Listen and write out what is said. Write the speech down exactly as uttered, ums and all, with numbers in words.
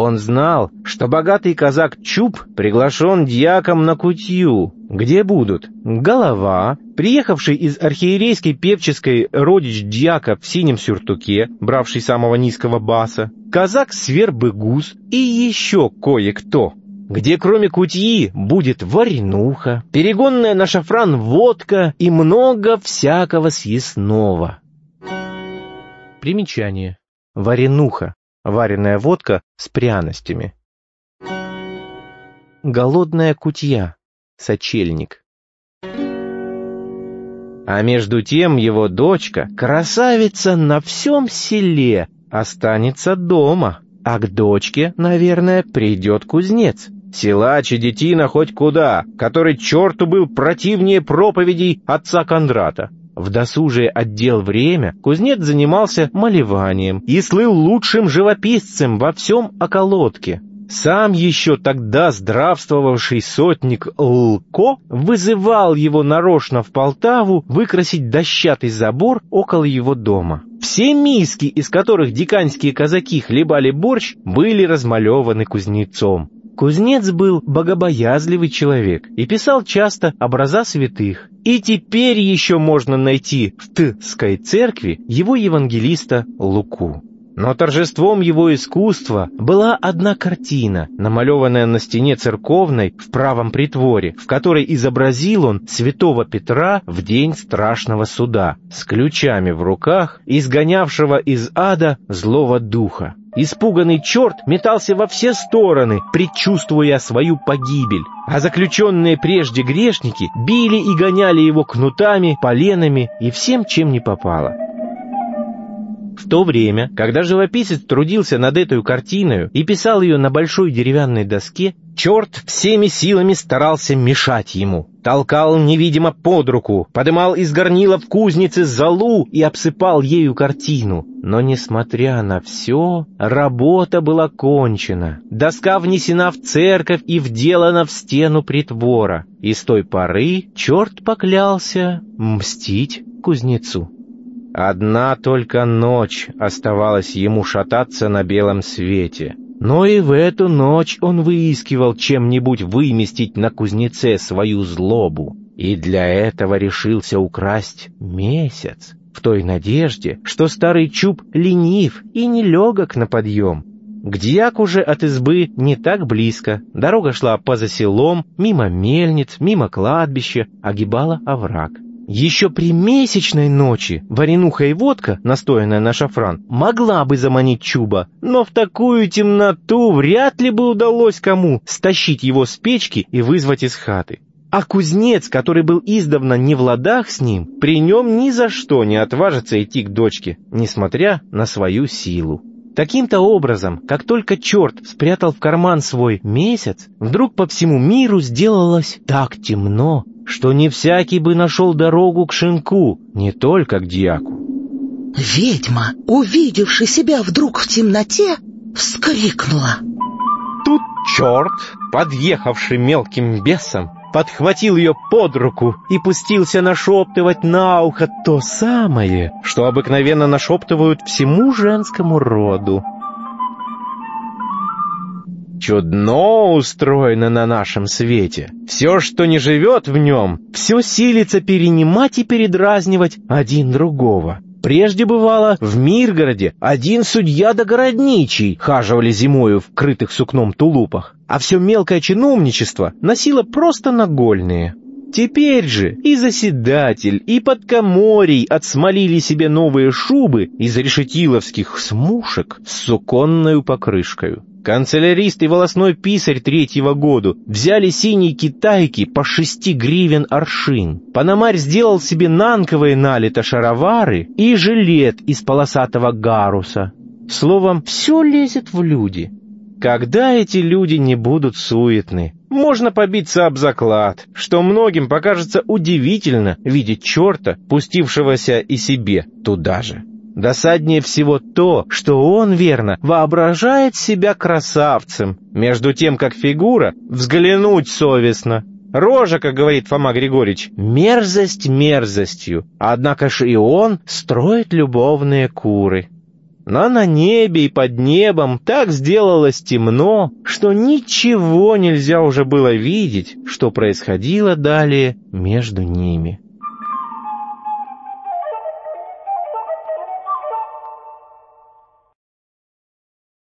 Он знал, что богатый казак Чуб приглашен дьяком на кутью, где будут голова, приехавший из архиерейской певческой родич дьяка в синем сюртуке, бравший самого низкого баса, казак Свербыгуз и еще кое-кто, где кроме кутьи будет варенуха, перегонная на шафран водка и много всякого съестного. Примечание. Варенуха. Вареная водка с пряностями. Голодная кутья. Сочельник. А между тем его дочка, красавица на всем селе, останется дома, а к дочке, наверное, придет кузнец. Силач и детина хоть куда, который черту был противнее проповедей отца Кондрата. В досужее отдел время кузнец занимался малеванием и слыл лучшим живописцем во всем околотке. Сам еще тогда здравствовавший сотник Лко вызывал его нарочно в Полтаву выкрасить дощатый забор около его дома. Все миски, из которых диканьские казаки хлебали борщ, были размалеваны кузнецом. Кузнец был богобоязливый человек и писал часто образа святых. И теперь еще можно найти в Тской церкви его евангелиста Луку. Но торжеством его искусства была одна картина, намалеванная на стене церковной в правом притворе, в которой изобразил он святого Петра в день страшного суда, с ключами в руках, изгонявшего из ада злого духа. Испуганный черт метался во все стороны, предчувствуя свою погибель, а заключенные прежде грешники били и гоняли его кнутами, поленами и всем, чем не попало. В то время, когда живописец трудился над этой картиной и писал ее на большой деревянной доске, черт всеми силами старался мешать ему. Толкал невидимо под руку, подымал из горнила в кузнице золу и обсыпал ею картину. Но, несмотря на все, работа была кончена. Доска внесена в церковь и вделана в стену притвора. И с той поры черт поклялся мстить кузнецу. Одна только ночь оставалась ему шататься на белом свете. Но и в эту ночь он выискивал чем-нибудь выместить на кузнеце свою злобу. И для этого решился украсть месяц, в той надежде, что старый Чуб ленив и нелегок на подъем. К дьяку же от избы не так близко. Дорога шла поза селом, мимо мельниц, мимо кладбища, огибала овраг. Еще при месячной ночи варенуха и водка, настоянная на шафран, могла бы заманить Чуба, но в такую темноту вряд ли бы удалось кому стащить его с печки и вызвать из хаты. А кузнец, который был издавна не в ладах с ним, при нем ни за что не отважится идти к дочке, несмотря на свою силу. Таким-то образом, как только черт спрятал в карман свой месяц, вдруг по всему миру сделалось так темно, что не всякий бы нашел дорогу к шинку, не только к дьяку. Ведьма, увидевши себя вдруг в темноте, вскрикнула. Тут черт, подъехавший мелким бесом, подхватил ее под руку и пустился нашептывать на ухо то самое, что обыкновенно нашептывают всему женскому роду. Чудно устроено на нашем свете. Все, что не живет в нем, все силится перенимать и передразнивать один другого. Прежде бывало, в Миргороде один судья да городничий хаживали зимою в крытых сукном тулупах, а все мелкое чиновничество носило просто нагольные. Теперь же и заседатель, и подкоморий отсмолили себе новые шубы из решетиловских смушек с суконною покрышкою. Канцелярист и волосной писарь третьего года взяли синие китайки по шести гривен аршин. Пономарь сделал себе нанковые налито шаровары и жилет из полосатого гаруса. Словом, все лезет в люди. Когда эти люди не будут суетны, можно побиться об заклад, что многим покажется удивительно видеть черта, пустившегося и себе туда же. Досаднее всего то, что он, верно, воображает себя красавцем, между тем, как фигура взглянуть совестно. Рожа, как говорит Фома Григорьевич, мерзость мерзостью, однако ж и он строит любовные куры. Но на небе и под небом так сделалось темно, что ничего нельзя уже было видеть, что происходило далее между ними.